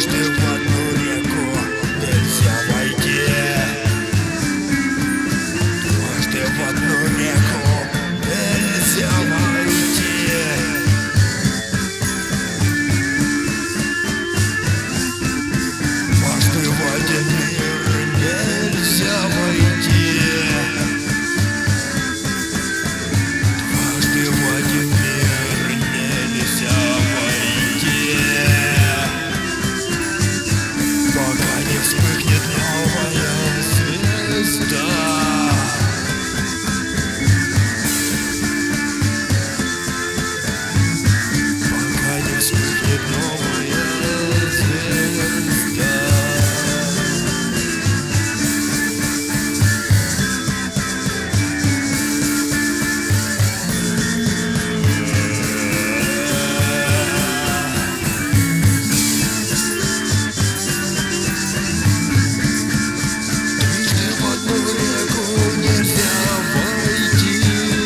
Дважды в одну реку нельзя войти. Дважды в одну реку нельзя войти. Дважды в один мир нельзя войти. Дважды в один мир нельзя войти. Пока не вспыхнет новая звезда. Пока не вспыхнет новая звезда. Трижды в одну реку нельзя войти.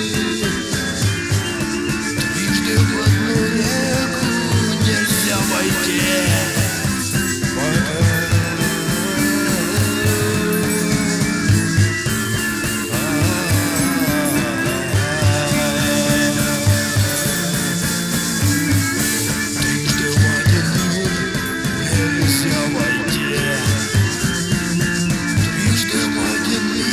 Трижды в одну реку нельзя войти. Трижды в один мир нельзя войти. Трижды в один мир.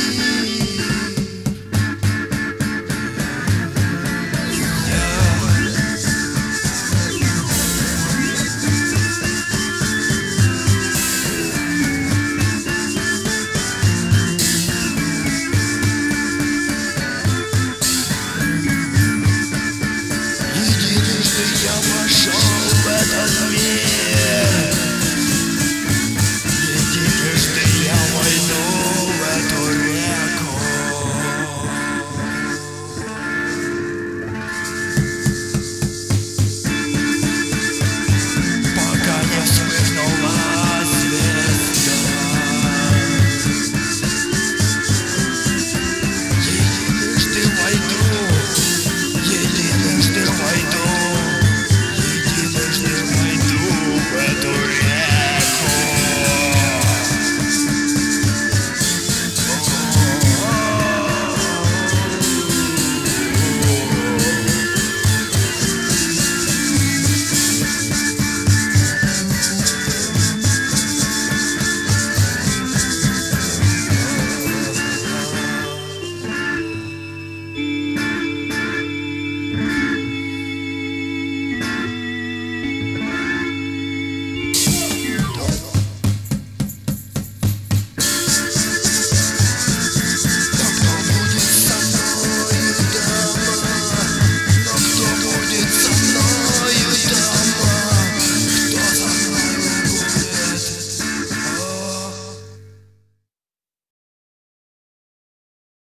Единожды я вошел в этот мир.